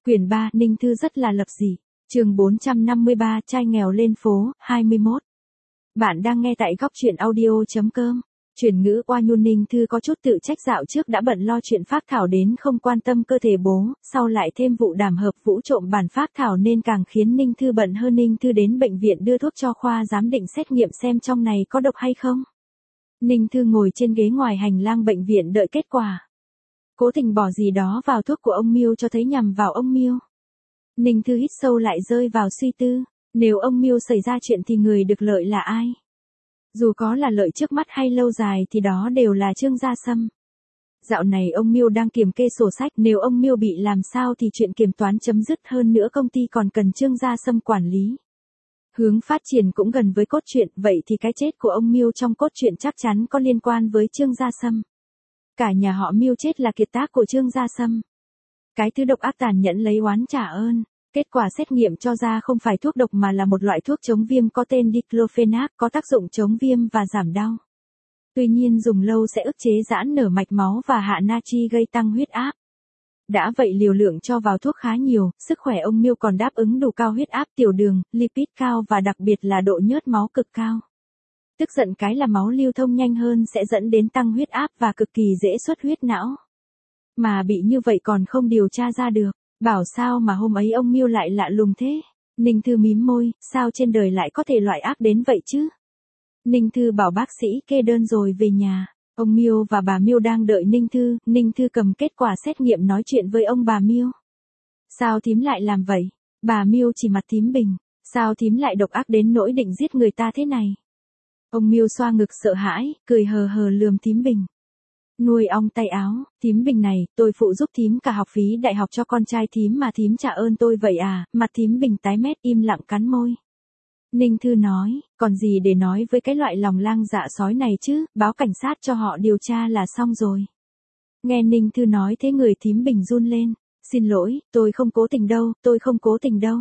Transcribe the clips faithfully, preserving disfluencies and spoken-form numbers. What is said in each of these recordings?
Quyển ba, Ninh Thư rất là lập dị. Chương bốn trăm năm mươi ba, trai nghèo lên phố, hai mươi mốt. Bạn đang nghe tại góc truyện audio chấm com. Chuyển ngữ oa nhu. Ninh Thư có chút tự trách dạo trước đã bận lo chuyện phác thảo đến không quan tâm cơ thể bố, sau lại thêm vụ đàm hợp Vũ trộm bản phác thảo nên càng khiến Ninh Thư bận hơn. Ninh Thư đến bệnh viện đưa thuốc cho khoa giám định xét nghiệm xem trong này có độc hay không. Ninh Thư ngồi trên ghế ngoài hành lang bệnh viện đợi kết quả. Cố tình bỏ gì đó vào thuốc của ông Miêu cho thấy nhằm vào ông Miêu. Ninh Thư hít sâu lại rơi vào suy tư, nếu ông Miêu xảy ra chuyện thì người được lợi là ai? Dù có là lợi trước mắt hay lâu dài thì đó đều là Trương Gia Sâm. Dạo này ông Miêu đang kiểm kê sổ sách, nếu ông Miêu bị làm sao thì chuyện kiểm toán chấm dứt, hơn nữa công ty còn cần Trương Gia Sâm quản lý. Hướng phát triển cũng gần với cốt truyện, vậy thì cái chết của ông Miêu trong cốt truyện chắc chắn có liên quan với Trương Gia Sâm. Cả nhà họ Miêu chết là kiệt tác của Trương Gia Sâm. Cái thứ độc ác tàn nhẫn lấy oán trả ơn. Kết quả xét nghiệm cho ra không phải thuốc độc mà là một loại thuốc chống viêm có tên diclofenac, có tác dụng chống viêm và giảm đau. Tuy nhiên dùng lâu sẽ ức chế giãn nở mạch máu và hạ natri gây tăng huyết áp. Đã vậy liều lượng cho vào thuốc khá nhiều, sức khỏe ông Miêu còn đáp ứng đủ cao huyết áp, tiểu đường, lipid cao và đặc biệt là độ nhớt máu cực cao. Tức giận cái là máu lưu thông nhanh hơn sẽ dẫn đến tăng huyết áp và cực kỳ dễ xuất huyết não. Mà bị như vậy còn không điều tra ra được, bảo sao mà hôm ấy ông Miêu lại lạ lùng thế. Ninh Thư mím môi, sao trên đời lại có thể loại ác đến vậy chứ? Ninh Thư bảo bác sĩ kê đơn rồi về nhà. Ông Miêu và bà Miêu đang đợi Ninh Thư, Ninh Thư cầm kết quả xét nghiệm nói chuyện với ông bà Miêu. Sao thím lại làm vậy? Bà Miêu chỉ mặt thím bình, sao thím lại độc ác đến nỗi định giết người ta thế này? Ông Miêu xoa ngực sợ hãi, cười hờ hờ lườm thím bình. Nuôi ong tay áo, thím bình này, tôi phụ giúp thím cả học phí đại học cho con trai thím mà thím trả ơn tôi vậy à? Mặt thím bình tái mét im lặng cắn môi. Ninh Thư nói, còn gì để nói với cái loại lòng lang dạ sói này chứ, báo cảnh sát cho họ điều tra là xong rồi. Nghe Ninh Thư nói thế người thím bình run lên, xin lỗi, tôi không cố tình đâu, tôi không cố tình đâu.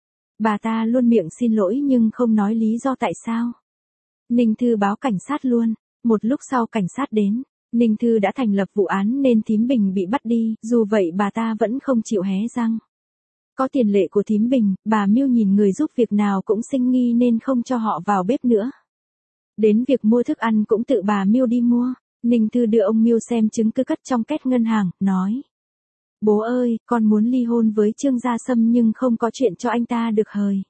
Bà ta luôn miệng xin lỗi nhưng không nói lý do tại sao. Ninh Thư báo cảnh sát luôn, một lúc sau cảnh sát đến, Ninh Thư đã thành lập vụ án nên thím bình bị bắt đi, dù vậy bà ta vẫn không chịu hé răng. Có tiền lệ của thím bình, bà Miêu nhìn người giúp việc nào cũng sinh nghi nên không cho họ vào bếp nữa. Đến việc mua thức ăn cũng tự bà Miêu đi mua, Ninh Thư đưa ông Miêu xem chứng cứ cất trong két ngân hàng, nói. Bố ơi, con muốn ly hôn với Trương Gia Sâm nhưng không có chuyện cho anh ta được hời.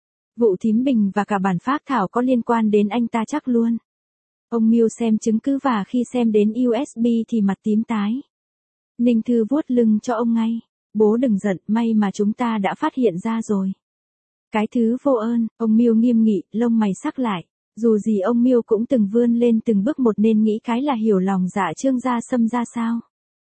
Vụ thím bình và cả bản phác thảo có liên quan đến anh ta chắc luôn. Ông Miêu xem chứng cứ và khi xem đến u ét bê thì mặt tím tái. Ninh Thư vuốt lưng cho ông ngay. Bố đừng giận, may mà chúng ta đã phát hiện ra rồi. Cái thứ vô ơn, ông Miêu nghiêm nghị, lông mày sắc lại. Dù gì ông Miêu cũng từng vươn lên từng bước một nên nghĩ cái là hiểu lòng dạ Trương Gia Sâm ra sao.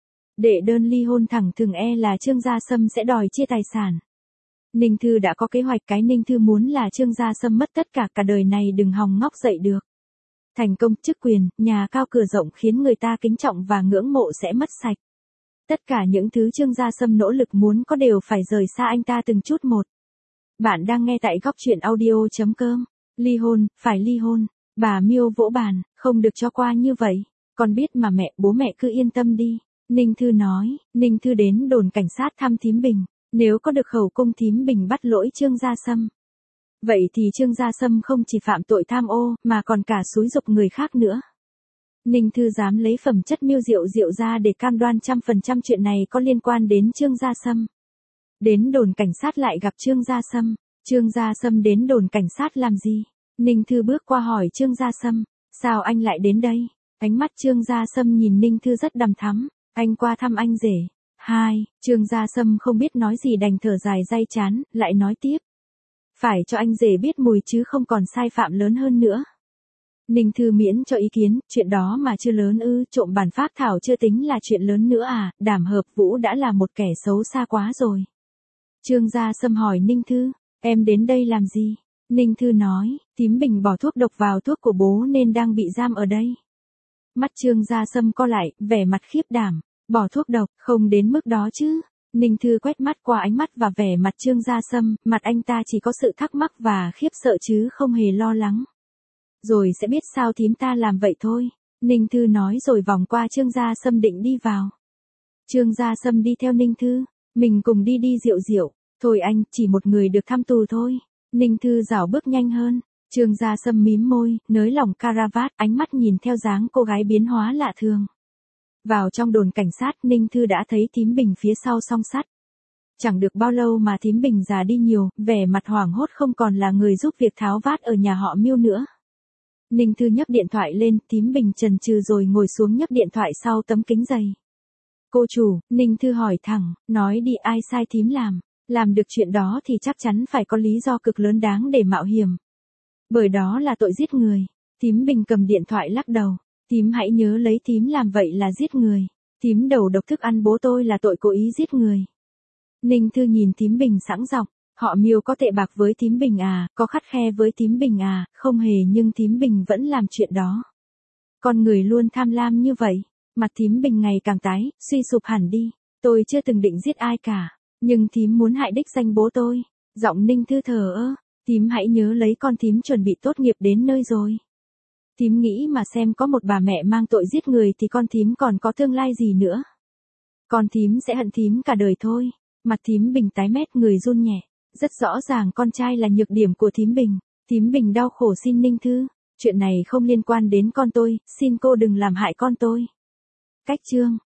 Đệ đơn ly hôn thẳng thừng e là Trương Gia Sâm sẽ đòi chia tài sản. Ninh Thư đã có kế hoạch, cái Ninh Thư muốn là Trương Gia Sâm mất tất cả cả đời này đừng hòng ngóc dậy được. Thành công, chức quyền, nhà cao cửa rộng khiến người ta kính trọng và ngưỡng mộ sẽ mất sạch. Tất cả những thứ Trương Gia Sâm nỗ lực muốn có đều phải rời xa anh ta từng chút một. Bạn đang nghe tại góc truyện audio chấm com. Ly hôn, phải ly hôn. Bà Miêu vỗ bàn, không được cho qua như vậy. Con biết mà mẹ, bố mẹ cứ yên tâm đi. Ninh Thư nói, Ninh Thư đến đồn cảnh sát thăm thím bình. Nếu có được khẩu cung thím bình bắt lỗi Trương Gia Sâm. Vậy thì Trương Gia Sâm không chỉ phạm tội tham ô, mà còn cả xúi giục người khác nữa. Ninh Thư dám lấy phẩm chất Miêu Diệu Diệu ra để cam đoan trăm phần trăm chuyện này có liên quan đến Trương Gia Sâm. Đến đồn cảnh sát lại gặp Trương Gia Sâm. Trương Gia Sâm đến đồn cảnh sát làm gì? Ninh Thư bước qua hỏi Trương Gia Sâm, sao anh lại đến đây? Ánh mắt Trương Gia Sâm nhìn Ninh Thư rất đằm thắm, anh qua thăm anh rể. Hai, Trương Gia Sâm không biết nói gì đành thở dài day chán, lại nói tiếp. Phải cho anh rể biết mùi chứ không còn sai phạm lớn hơn nữa. Ninh Thư miễn cho ý kiến, chuyện đó mà chưa lớn ư, trộm bản phác thảo chưa tính là chuyện lớn nữa à, đảm hợp Vũ đã là một kẻ xấu xa quá rồi. Trương Gia Sâm hỏi Ninh Thư, em đến đây làm gì? Ninh Thư nói, thím bình bỏ thuốc độc vào thuốc của bố nên đang bị giam ở đây. Mắt Trương Gia Sâm co lại, vẻ mặt khiếp đảm, bỏ thuốc độc, không đến mức đó chứ. Ninh Thư quét mắt qua ánh mắt và vẻ mặt Trương Gia Sâm, mặt anh ta chỉ có sự thắc mắc và khiếp sợ chứ không hề lo lắng. Rồi sẽ biết sao thím ta làm vậy thôi. Ninh Thư nói rồi vòng qua Trương Gia Sâm định đi vào. Trương Gia Sâm đi theo Ninh Thư. Mình cùng đi đi Diệu Diệu. Thôi anh, chỉ một người được thăm tù thôi. Ninh Thư rảo bước nhanh hơn. Trương Gia Sâm mím môi, nới lỏng caravat, ánh mắt nhìn theo dáng cô gái biến hóa lạ thường. Vào trong đồn cảnh sát, Ninh Thư đã thấy Thím Bình phía sau song sắt. Chẳng được bao lâu mà Thím Bình già đi nhiều, vẻ mặt hoảng hốt không còn là người giúp việc tháo vát ở nhà họ Miêu nữa. Ninh Thư nhấc điện thoại lên, Thím Bình chần chừ rồi ngồi xuống nhấc điện thoại sau tấm kính dày. Cô chủ, Ninh Thư hỏi thẳng, nói đi, ai sai thím làm? Làm được chuyện đó thì chắc chắn phải có lý do cực lớn đáng để mạo hiểm. Bởi đó là tội giết người. Thím Bình cầm điện thoại lắc đầu. Thím hãy nhớ lấy, thím làm vậy là giết người. Thím đầu độc thức ăn bố tôi là tội cố ý giết người. Ninh Thư nhìn Thím Bình sẵn giọng, họ Miêu có tệ bạc với Thím Bình à, có khắt khe với Thím Bình à, không hề, nhưng Thím Bình vẫn làm chuyện đó. Con người luôn tham lam như vậy. Mặt Thím Bình ngày càng tái, suy sụp hẳn đi. Tôi chưa từng định giết ai cả, nhưng thím muốn hại đích danh bố tôi. Giọng Ninh Thư thờ ơ. Thím hãy nhớ lấy, con thím chuẩn bị tốt nghiệp đến nơi rồi. Thím nghĩ mà xem, có một bà mẹ mang tội giết người thì con thím còn có tương lai gì nữa. Con thím sẽ hận thím cả đời thôi. Mặt Thím Bình tái mét, người run nhẹ. Rất rõ ràng con trai là nhược điểm của Thím Bình. Thím Bình đau khổ xin Ninh Thư, chuyện này không liên quan đến con tôi, xin cô đừng làm hại con tôi. Cách chương